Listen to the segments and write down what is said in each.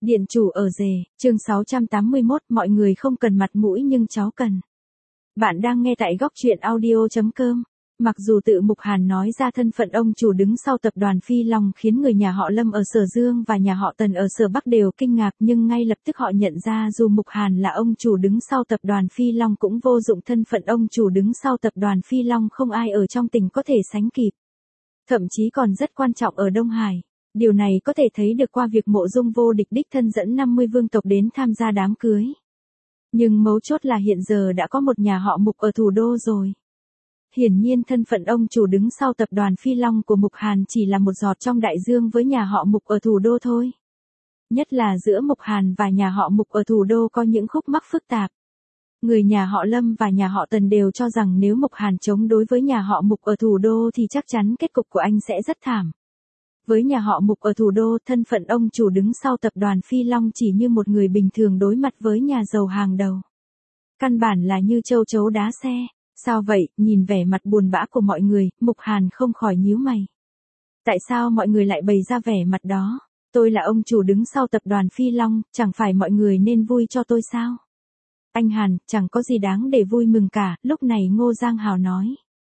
Điện chủ ở rể, chương 681, mọi người không cần mặt mũi nhưng cháu cần. Bạn đang nghe tại góc truyện audio.com. Mặc dù tự Mục Hàn nói ra thân phận ông chủ đứng sau tập đoàn Phi Long khiến người nhà họ Lâm ở Sở Dương và nhà họ Tần ở Sở Bắc đều kinh ngạc, nhưng ngay lập tức họ nhận ra dù Mục Hàn là ông chủ đứng sau tập đoàn Phi Long cũng vô dụng, thân phận ông chủ đứng sau tập đoàn Phi Long không ai ở trong tỉnh có thể sánh kịp. Thậm chí còn rất quan trọng ở Đông Hải. Điều này có thể thấy được qua việc Mộ Dung vô địch đích thân dẫn 50 vương tộc đến tham gia đám cưới. Nhưng mấu chốt là hiện giờ đã có một nhà họ Mục ở thủ đô rồi. Hiển nhiên thân phận ông chủ đứng sau tập đoàn Phi Long của Mục Hàn chỉ là một giọt trong đại dương với nhà họ Mục ở thủ đô thôi. Nhất là giữa Mục Hàn và nhà họ Mục ở thủ đô có những khúc mắc phức tạp. Người nhà họ Lâm và nhà họ Tần đều cho rằng nếu Mục Hàn chống đối với nhà họ Mục ở thủ đô thì chắc chắn kết cục của anh sẽ rất thảm. Với nhà họ Mục ở thủ đô, thân phận ông chủ đứng sau tập đoàn Phi Long chỉ như một người bình thường đối mặt với nhà giàu hàng đầu. Căn bản là như châu chấu đá xe. Sao vậy? Nhìn vẻ mặt buồn bã của mọi người, Mục Hàn không khỏi nhíu mày. Tại sao mọi người lại bày ra vẻ mặt đó? Tôi là ông chủ đứng sau tập đoàn Phi Long, chẳng phải mọi người nên vui cho tôi sao? Anh Hàn, chẳng có gì đáng để vui mừng cả, lúc này Ngô Giang Hào nói.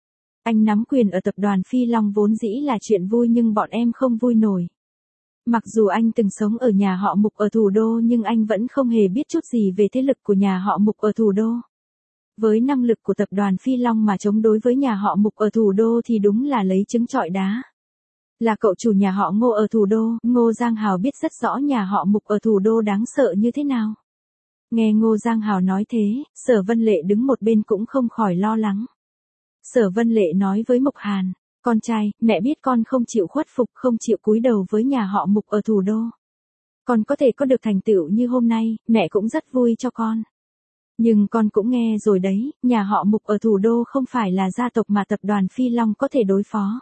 Anh nắm quyền ở tập đoàn Phi Long vốn dĩ là chuyện vui nhưng bọn em không vui nổi. Mặc dù anh từng sống ở nhà họ Mục ở thủ đô nhưng anh vẫn không hề biết chút gì về thế lực của nhà họ Mục ở thủ đô. Với năng lực của tập đoàn Phi Long mà chống đối với nhà họ Mục ở thủ đô thì đúng là lấy trứng trọi đá. Là cậu chủ nhà họ Ngô ở thủ đô, Ngô Giang Hào biết rất rõ nhà họ Mục ở thủ đô đáng sợ như thế nào. Nghe Ngô Giang Hào nói thế, Sở Vân Lệ đứng một bên cũng không khỏi lo lắng. Sở Vân Lệ nói với Mục Hàn, con trai, mẹ biết con không chịu khuất phục, không chịu cúi đầu với nhà họ Mục ở thủ đô. Con có thể có được thành tựu như hôm nay, mẹ cũng rất vui cho con. Nhưng con cũng nghe rồi đấy, nhà họ Mục ở thủ đô không phải là gia tộc mà tập đoàn Phi Long có thể đối phó.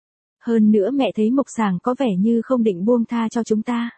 Hơn nữa mẹ thấy Mục Sảng có vẻ như không định buông tha cho chúng ta.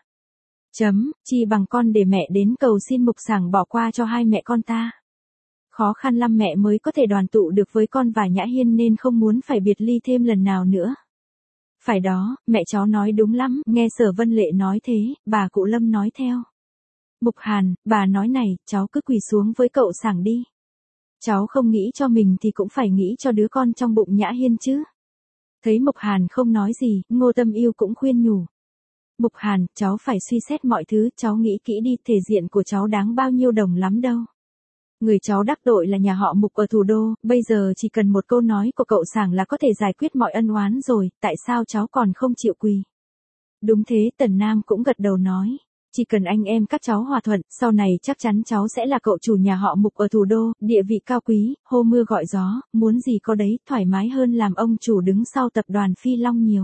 Chi bằng con để mẹ đến cầu xin Mục Sảng bỏ qua cho hai mẹ con ta. Khó khăn lắm mẹ mới có thể đoàn tụ được với con và Nhã Hiên nên không muốn phải biệt ly thêm lần nào nữa. Phải đó, mẹ cháu nói đúng lắm, nghe Sở Vân Lệ nói thế, bà cụ Lâm nói theo. Mục Hàn, bà nói này, cháu cứ quỳ xuống với cậu Sảng đi. Cháu không nghĩ cho mình thì cũng phải nghĩ cho đứa con trong bụng Nhã Hiên chứ. Thấy Mục Hàn không nói gì, Ngô Tâm Yêu cũng khuyên nhủ. Mục Hàn, cháu phải suy xét mọi thứ, cháu nghĩ kỹ đi, thể diện của cháu đáng bao nhiêu đồng lắm đâu. Người cháu đắc tội là nhà họ Mục ở thủ đô, bây giờ chỉ cần một câu nói của cậu Sảng là có thể giải quyết mọi ân oán rồi, tại sao cháu còn không chịu quỳ? Đúng thế, Tần Nam cũng gật đầu nói. Chỉ cần anh em các cháu hòa thuận, sau này chắc chắn cháu sẽ là cậu chủ nhà họ Mục ở thủ đô, địa vị cao quý, hô mưa gọi gió, muốn gì có đấy, thoải mái hơn làm ông chủ đứng sau tập đoàn Phi Long nhiều.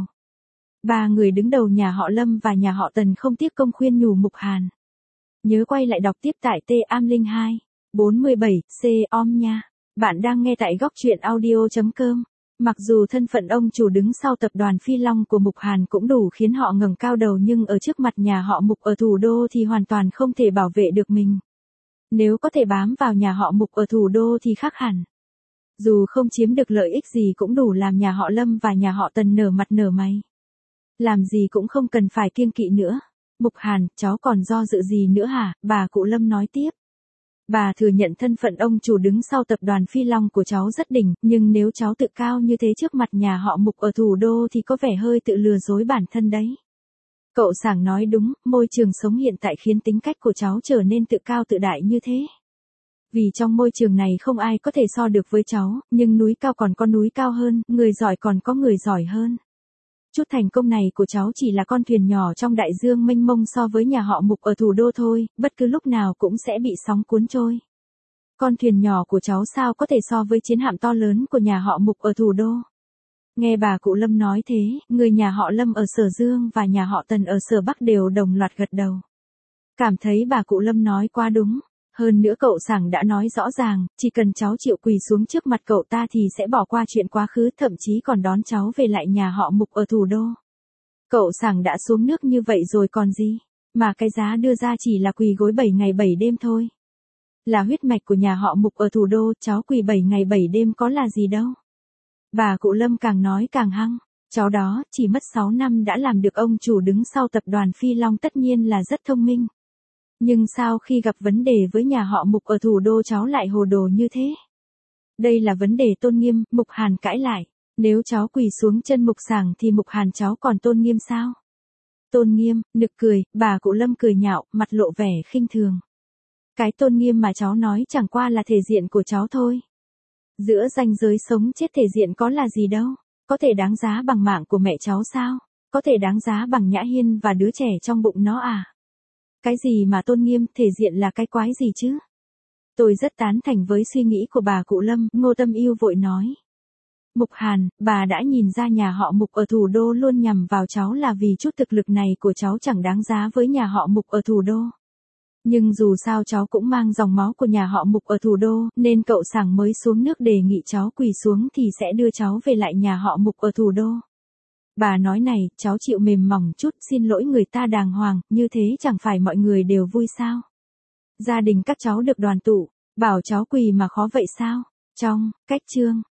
Ba người đứng đầu nhà họ Lâm và nhà họ Tần không tiếc công khuyên nhủ Mục Hàn. Nhớ quay lại đọc tiếp tại T-Am02, 47, C-Om nha. Bạn đang nghe tại góc truyện audio.com. Mặc dù thân phận ông chủ đứng sau tập đoàn Phi Long của Mục Hàn cũng đủ khiến họ ngẩng cao đầu nhưng ở trước mặt nhà họ Mục ở thủ đô thì hoàn toàn không thể bảo vệ được mình. Nếu có thể bám vào nhà họ Mục ở thủ đô thì khác hẳn. Dù không chiếm được lợi ích gì cũng đủ làm nhà họ Lâm và nhà họ Tần nở mặt nở mày. Làm gì cũng không cần phải kiêng kỵ nữa. Mục Hàn, cháu còn do dự gì nữa hả? Bà cụ Lâm nói tiếp. Bà thừa nhận thân phận ông chủ đứng sau tập đoàn Phi Long của cháu rất đỉnh, nhưng nếu cháu tự cao như thế trước mặt nhà họ Mục ở thủ đô thì có vẻ hơi tự lừa dối bản thân đấy. Cậu Sảng nói đúng, môi trường sống hiện tại khiến tính cách của cháu trở nên tự cao tự đại như thế. Vì trong môi trường này không ai có thể so được với cháu, nhưng núi cao còn có núi cao hơn, người giỏi còn có người giỏi hơn. Chút thành công này của cháu chỉ là con thuyền nhỏ trong đại dương mênh mông so với nhà họ Mục ở thủ đô thôi, bất cứ lúc nào cũng sẽ bị sóng cuốn trôi. Con thuyền nhỏ của cháu sao có thể so với chiến hạm to lớn của nhà họ Mục ở thủ đô. Nghe bà cụ Lâm nói thế, người nhà họ Lâm ở Sở Dương và nhà họ Tần ở Sở Bắc đều đồng loạt gật đầu. Cảm thấy bà cụ Lâm nói quá đúng. Hơn nữa cậu Sảng đã nói rõ ràng, chỉ cần cháu chịu quỳ xuống trước mặt cậu ta thì sẽ bỏ qua chuyện quá khứ, thậm chí còn đón cháu về lại nhà họ Mục ở thủ đô. Cậu Sảng đã xuống nước như vậy rồi còn gì, mà cái giá đưa ra chỉ là quỳ gối 7 ngày 7 đêm thôi. Là huyết mạch của nhà họ Mục ở thủ đô, cháu quỳ 7 ngày 7 đêm có là gì đâu. Bà cụ Lâm càng nói càng hăng, cháu đó chỉ mất 6 năm đã làm được ông chủ đứng sau tập đoàn Phi Long tất nhiên là rất thông minh. Nhưng sao khi gặp vấn đề với nhà họ Mục ở thủ đô cháu lại hồ đồ như thế? Đây là vấn đề tôn nghiêm, Mục Hàn cãi lại. Nếu cháu quỳ xuống chân Mục Sảng thì Mục Hàn cháu còn tôn nghiêm sao? Tôn nghiêm, nực cười, bà cụ Lâm cười nhạo, mặt lộ vẻ khinh thường. Cái tôn nghiêm mà cháu nói chẳng qua là thể diện của cháu thôi. Giữa ranh giới sống chết thể diện có là gì đâu? Có thể đáng giá bằng mạng của mẹ cháu sao? Có thể đáng giá bằng Nhã Hiên và đứa trẻ trong bụng nó à? Cái gì mà tôn nghiêm, thể diện là cái quái gì chứ? Tôi rất tán thành với suy nghĩ của bà cụ Lâm, Ngô Tâm Yêu vội nói. Mục Hàn, bà đã nhìn ra nhà họ Mục ở thủ đô luôn nhằm vào cháu là vì chút thực lực này của cháu chẳng đáng giá với nhà họ Mục ở thủ đô. Nhưng dù sao cháu cũng mang dòng máu của nhà họ Mục ở thủ đô, nên cậu Sảng mới xuống nước đề nghị cháu quỳ xuống thì sẽ đưa cháu về lại nhà họ Mục ở thủ đô. Bà nói này, cháu chịu mềm mỏng chút, xin lỗi người ta đàng hoàng, như thế chẳng phải mọi người đều vui sao? Gia đình các cháu được đoàn tụ, bảo cháu quỳ mà khó vậy sao? Trong, cách chương